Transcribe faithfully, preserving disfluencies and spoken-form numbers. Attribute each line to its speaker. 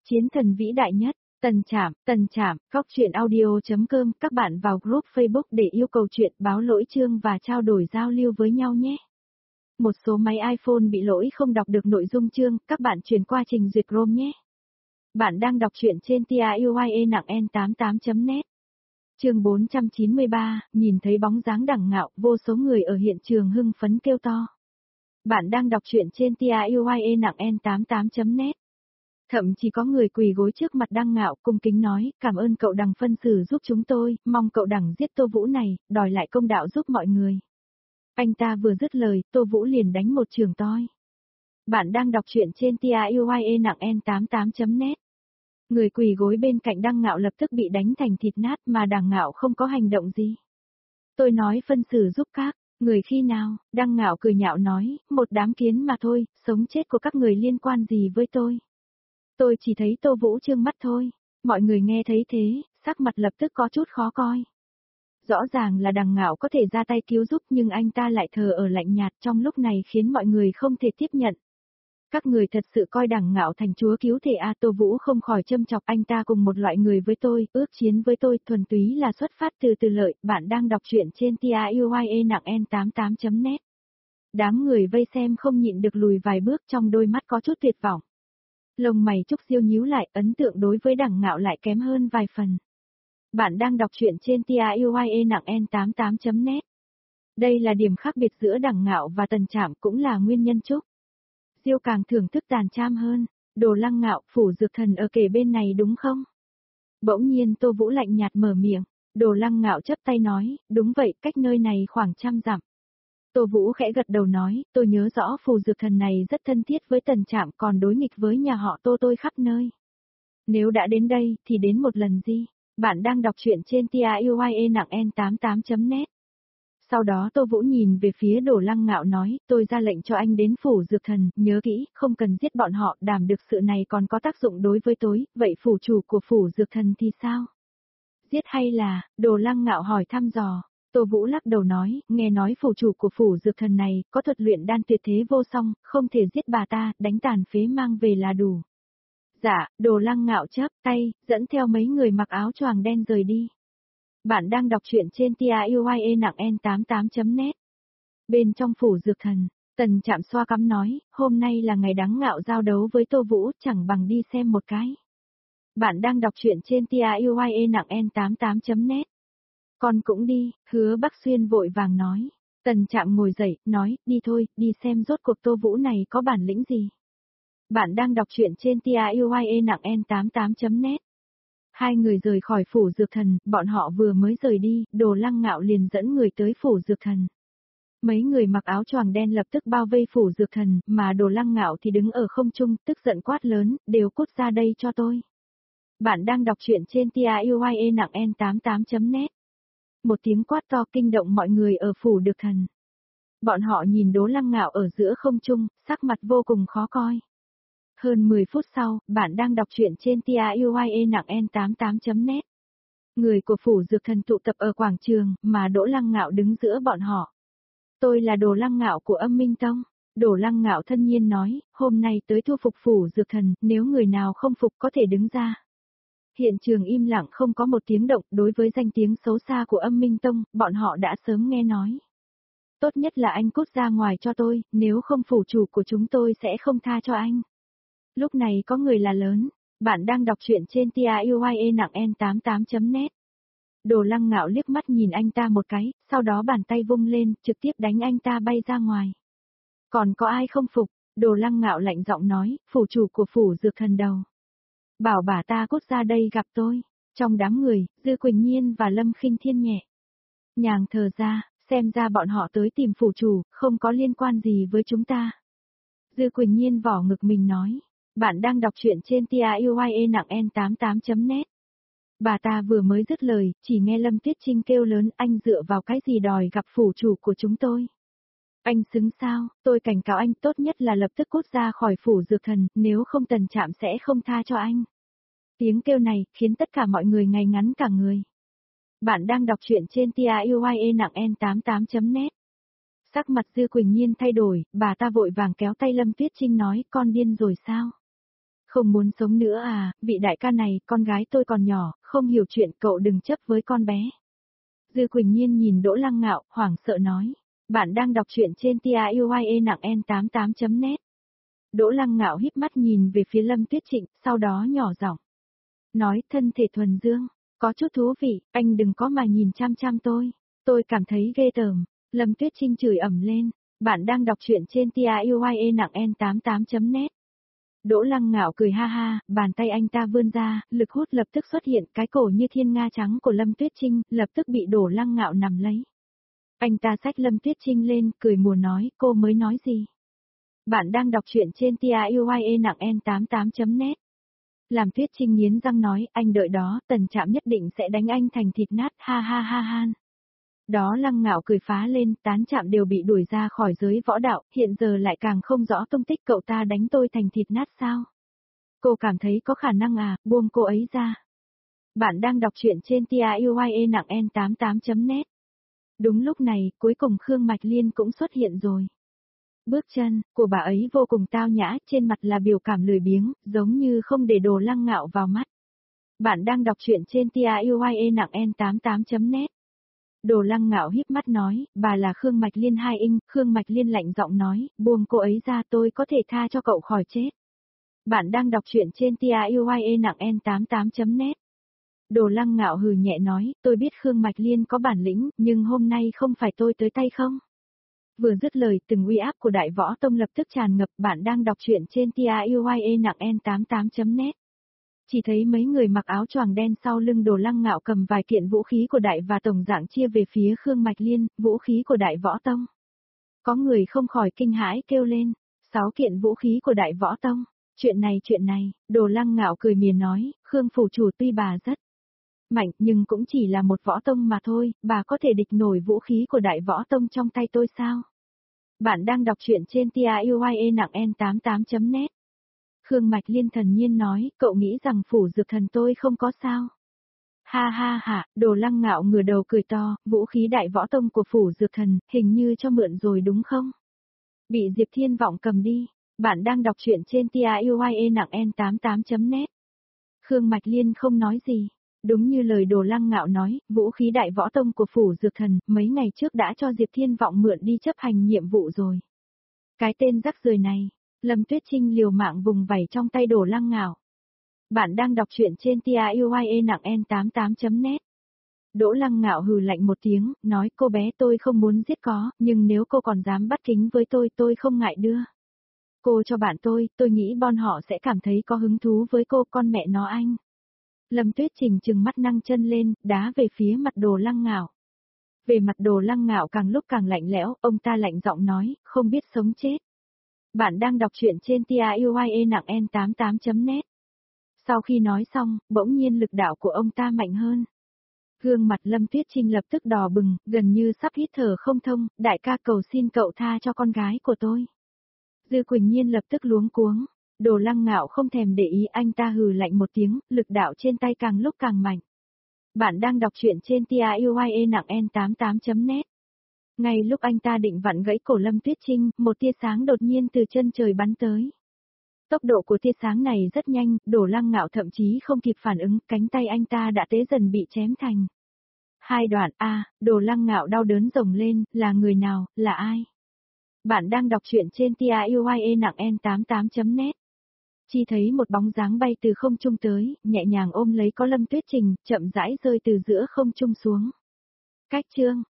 Speaker 1: Chiến thần vĩ đại nhất, Tần Trảm, Tần Trảm, góc truyện audio.com, các bạn vào group Facebook để yêu cầu chuyện, báo lỗi chương và trao đổi giao lưu với nhau nhé. Một số máy iPhone bị lỗi không đọc được nội dung chương, các bạn chuyển qua trình duyệt Chrome nhé. Bạn đang đọc truyện trên tiuye nặng en tám mươi tám chấm net. Chương bốn trăm chín mươi ba, nhìn thấy bóng dáng Đằng Ngạo, vô số người ở hiện trường hưng phấn kêu to. Bạn đang đọc truyện trên tiuye nặng en tám mươi tám chấm net. Thậm chí có người quỳ gối trước mặt Đằng Ngạo cung kính nói, cảm ơn cậu Đằng phân xử giúp chúng tôi, mong cậu Đằng giết Tô Vũ này, đòi lại công đạo giúp mọi người. Anh ta vừa dứt lời, Tô Vũ liền đánh một trường toi. Bạn đang đọc truyện trên tiuye nặng en tám mươi tám chấm net. Người quỳ gối bên cạnh Đằng Ngạo lập tức bị đánh thành thịt nát mà Đằng Ngạo không có hành động gì. Tôi nói phân xử giúp các, người khi nào, Đằng Ngạo cười nhạo nói, một đám kiến mà thôi, sống chết của các người liên quan gì với tôi. Tôi chỉ thấy Tô Vũ trương mắt thôi. Mọi người nghe thấy thế, sắc mặt lập tức có chút khó coi. Rõ ràng là Đằng Ngạo có thể ra tay cứu giúp nhưng anh ta lại thờ ở lạnh nhạt trong lúc này khiến mọi người không thể tiếp nhận. Các người thật sự coi Đằng Ngạo thành chúa cứu thể à, Tô Vũ không khỏi châm chọc anh ta cùng một loại người với tôi, ước chiến với tôi, thuần túy là xuất phát từ từ lợi. Bạn đang đọc truyện trên tiuye nặng en tám mươi tám chấm net. Đám người vây xem không nhịn được lùi vài bước, trong đôi mắt có chút tuyệt vọng. Lông mày Trúc Diêu nhíu lại, ấn tượng đối với Đằng Ngạo lại kém hơn vài phần. Bạn đang đọc truyện trên tiuye nặng en tám mươi tám chấm net. Đây là điểm khác biệt giữa Đằng Ngạo và Tần Trảm, cũng là nguyên nhân Trúc Diêu càng thưởng thức Tàn Trảm hơn. Đồ Lăng Ngạo, phủ dược thần ở kề bên này đúng không? Bỗng nhiên Tô Vũ lạnh nhạt mở miệng. Đồ Lăng Ngạo chấp tay nói, đúng vậy, cách nơi này khoảng trăm dặm. Tô Vũ khẽ gật đầu nói, tôi nhớ rõ phù dược thần này rất thân thiết với Tần Trảm, còn đối nghịch với nhà họ Tô tôi khắp nơi. Nếu đã đến đây, thì đến một lần gì? Bạn đang đọc truyện trên tiuye nặng en tám mươi tám chấm net. Sau đó Tô Vũ nhìn về phía Đồ Lăng Ngạo nói, tôi ra lệnh cho anh đến phủ dược thần, nhớ kỹ, không cần giết bọn họ, đảm được sự này còn có tác dụng đối với tôi, vậy phủ chủ của phủ dược thần thì sao? Giết hay là, Đồ Lăng Ngạo hỏi thăm dò. Tô Vũ lắc đầu nói, nghe nói phủ chủ của phủ dược thần này, có thuật luyện đan tuyệt thế vô song, không thể giết bà ta, đánh tàn phế mang về là đủ. Dạ, Đồ Lăng Ngạo chớp tay, dẫn theo mấy người mặc áo choàng đen rời đi. Bạn đang đọc truyện trên tiuye nặng en tám mươi tám chấm net. Bên trong phủ dược thần, Tần Trảm xoa cằm nói, hôm nay là ngày Đằng Ngạo giao đấu với Tô Vũ, chẳng bằng đi xem một cái. Bạn đang đọc truyện trên tiuye nặng en tám mươi tám chấm net. Con cũng đi, Hứa Bắc Xuyên vội vàng nói. Tần Trạm ngồi dậy, nói, đi thôi, đi xem rốt cuộc Tô Vũ này có bản lĩnh gì. Bạn đang đọc truyện trên tiuye nặng en tám mươi tám chấm net. Hai người rời khỏi phủ dược thần, bọn họ vừa mới rời đi, Đồ Lăng Ngạo liền dẫn người tới phủ dược thần. Mấy người mặc áo choàng đen lập tức bao vây phủ dược thần, mà Đồ Lăng Ngạo thì đứng ở không trung, tức giận quát lớn, đều cút ra đây cho tôi. Bạn đang đọc truyện trên tiuye nặng en tám mươi tám chấm net. Một tiếng quát to kinh động mọi người ở phủ dược thần. Bọn họ nhìn Đồ Lăng Ngạo ở giữa không trung, sắc mặt vô cùng khó coi. Hơn mười phút sau, bạn đang đọc truyện trên tiuye nặng en tám mươi tám chấm net. Người của phủ dược thần tụ tập ở quảng trường, mà Đỗ Lăng Ngạo đứng giữa bọn họ. Tôi là Đồ Lăng Ngạo của Âm Minh Tông. Đồ Lăng Ngạo thân nhiên nói, hôm nay tới thu phục phủ dược thần, nếu người nào không phục có thể đứng ra. Hiện trường im lặng không có một tiếng động, đối với danh tiếng xấu xa của Âm Minh Tông, bọn họ đã sớm nghe nói. Tốt nhất là anh cút ra ngoài cho tôi, nếu không phủ chủ của chúng tôi sẽ không tha cho anh. Lúc này có người là lớn, bạn đang đọc truyện trên tiuye nặng en tám mươi tám chấm net. Đồ Lăng Ngạo liếc mắt nhìn anh ta một cái, sau đó bàn tay vung lên, trực tiếp đánh anh ta bay ra ngoài. Còn có ai không phục? Đồ Lăng Ngạo lạnh giọng nói, phủ chủ của phủ dược thần đầu. Bảo bà ta cút ra đây gặp tôi. Trong đám người, Dư Quỳnh Nhiên và Lâm Khinh Thiên nhẹ nhàng thở ra, xem ra bọn họ tới tìm phủ chủ, không có liên quan gì với chúng ta. Dư Quỳnh Nhiên vỏ ngực mình nói. Bạn đang đọc truyện trên tiuye nặng en tám mươi tám chấm net. Bà ta vừa mới dứt lời, chỉ nghe Lâm Tuyết Trinh kêu lớn, anh dựa vào cái gì đòi gặp phủ chủ của chúng tôi. Anh xứng sao, tôi cảnh cáo anh tốt nhất là lập tức cút ra khỏi phủ dược thần, nếu không Tần Trạm sẽ không tha cho anh. Tiếng kêu này, khiến tất cả mọi người ngay ngắn cả người. Bạn đang đọc truyện trên tiuye nặng en tám mươi tám chấm net. Sắc mặt Dư Quỳnh Nhiên thay đổi, bà ta vội vàng kéo tay Lâm Tuyết Trinh nói, con điên rồi sao? Không muốn sống nữa à, vị đại ca này, con gái tôi còn nhỏ, không hiểu chuyện, cậu đừng chấp với con bé. Dư Quỳnh Nhiên nhìn Đỗ Lăng Ngạo, hoảng sợ nói. Bạn đang đọc truyện trên tiuye nặng en tám mươi tám chấm net. Đỗ Lăng Ngạo híp mắt nhìn về phía Lâm Tuyết Trịnh, sau đó nhỏ giọng. Nói, thân thể thuần dương, có chút thú vị, anh đừng có mà nhìn chăm chăm tôi. Tôi cảm thấy ghê tởm. Lâm Tuyết Trinh chửi ầm lên. Bạn đang đọc truyện trên tiuye nặng en tám mươi tám chấm net. Đỗ Lăng Ngạo cười ha ha, bàn tay anh ta vươn ra, lực hút lập tức xuất hiện, cái cổ như thiên nga trắng của Lâm Tuyết Trinh, lập tức bị Đỗ Lăng Ngạo nắm lấy. Anh ta xách Lâm Tuyết Trinh lên, cười mùa nói, cô mới nói gì? Bạn đang đọc truyện trên tiuye nặng en tám mươi tám chấm net. Làm Tuyết Trinh nghiến răng nói, anh đợi đó, Tần Trạm nhất định sẽ đánh anh thành thịt nát, ha ha ha ha. Đó Lăng Ngạo cười phá lên, Tán Trạm đều bị đuổi ra khỏi giới võ đạo, hiện giờ lại càng không rõ tung tích, cậu ta đánh tôi thành thịt nát sao? Cô cảm thấy có khả năng à, buông cô ấy ra. Bạn đang đọc truyện trên tiuye nặng en tám mươi tám chấm net. Đúng lúc này, cuối cùng Khương Mạch Liên cũng xuất hiện rồi. Bước chân của bà ấy vô cùng tao nhã, trên mặt là biểu cảm lười biếng, giống như không để Đỗ Lăng Ngạo vào mắt. Bạn đang đọc truyện trên tiuye nặng en tám mươi tám chấm net. Đỗ Lăng Ngạo híp mắt nói, bà là Khương Mạch Liên hai Inh, Khương Mạch Liên lạnh giọng nói, buông cô ấy ra, tôi có thể tha cho cậu khỏi chết. Bạn đang đọc truyện trên tiuye nặng en tám mươi tám chấm net. Đỗ Lăng Ngạo hừ nhẹ nói, tôi biết Khương Mạch Liên có bản lĩnh, nhưng hôm nay không phải tôi tới tay không? Vừa dứt lời, từng uy áp của Đại Võ Tông lập tức tràn ngập. Bạn đang đọc truyện trên tiuye nặng en tám mươi tám chấm net. Chỉ thấy mấy người mặc áo choàng đen sau lưng Đỗ Lăng Ngạo cầm vài kiện vũ khí của Đại và tổng dạng chia về phía Khương Mạch Liên, vũ khí của Đại Võ Tông. Có người không khỏi kinh hãi kêu lên, sáu kiện vũ khí của Đại Võ Tông. Chuyện này chuyện này, Đỗ Lăng Ngạo cười mỉa nói, Khương phủ chủ tuy bà rất mạnh nhưng cũng chỉ là một võ tông mà thôi, bà có thể địch nổi vũ khí của Đại Võ Tông trong tay tôi sao? Bạn đang đọc truyện trên tiuye nặng en tám mươi tám chấm net. Khương Mạch Liên thần nhiên nói, cậu nghĩ rằng phủ dược thần tôi không có sao? Ha ha ha, Đỗ Lăng Ngạo ngửa đầu cười to, vũ khí Đại Võ Tông của phủ dược thần, hình như cho mượn rồi đúng không? Bị Diệp Thiên Vọng cầm đi. Bạn đang đọc truyện trên tiuye nặng en tám mươi tám chấm net. Khương Mạch Liên không nói gì. Đúng như lời Đỗ Lăng Ngạo nói, vũ khí Đại Võ Tông của phủ dược thần, mấy ngày trước đã cho Diệp Thiên Vọng mượn đi chấp hành nhiệm vụ rồi. Cái tên rắc rưởi này, Lâm Tuyết Trinh liều mạng vùng vẩy trong tay Đỗ Lăng Ngạo. Bạn đang đọc truyện trên tiuye nặng en tám mươi tám chấm net. Đỗ Lăng Ngạo hừ lạnh một tiếng, nói cô bé tôi không muốn giết có, nhưng nếu cô còn dám bắt kính với tôi tôi không ngại đưa. Cô cho bạn tôi, tôi nghĩ bọn họ sẽ cảm thấy có hứng thú với cô, con mẹ nó anh. Lâm Tuyết Trình trừng mắt nâng chân lên, đá về phía mặt Đỗ Lăng Ngạo. Về mặt Đỗ Lăng Ngạo càng lúc càng lạnh lẽo, ông ta lạnh giọng nói, không biết sống chết. Bạn đang đọc truyện trên tiuye nặng en tám mươi tám chấm net. Sau khi nói xong, bỗng nhiên lực đạo của ông ta mạnh hơn. Gương mặt Lâm Tuyết Trinh lập tức đỏ bừng, gần như sắp hít thở không thông, đại ca cầu xin cậu tha cho con gái của tôi. Dư Quỳnh Nhiên lập tức luống cuống. Đỗ Lăng Ngạo không thèm để ý, anh ta hừ lạnh một tiếng, lực đạo trên tay càng lúc càng mạnh. Bạn đang đọc truyện trên tiuye nặng en tám mươi tám chấm net. Ngay lúc anh ta định vặn gãy cổ Lâm Tuyết Trinh, một tia sáng đột nhiên từ chân trời bắn tới. Tốc độ của tia sáng này rất nhanh, Đỗ Lăng Ngạo thậm chí không kịp phản ứng, cánh tay anh ta đã tế dần bị chém thành hai đoạn. A, à, Đỗ Lăng Ngạo đau đớn rồng lên, là người nào, là ai? Bạn đang đọc truyện trên tiuye nặng en tám mươi tám chấm net. Chỉ thấy một bóng dáng bay từ không trung tới, nhẹ nhàng ôm lấy có Lâm Tuyết Trình, chậm rãi rơi từ giữa không trung xuống. Cách chương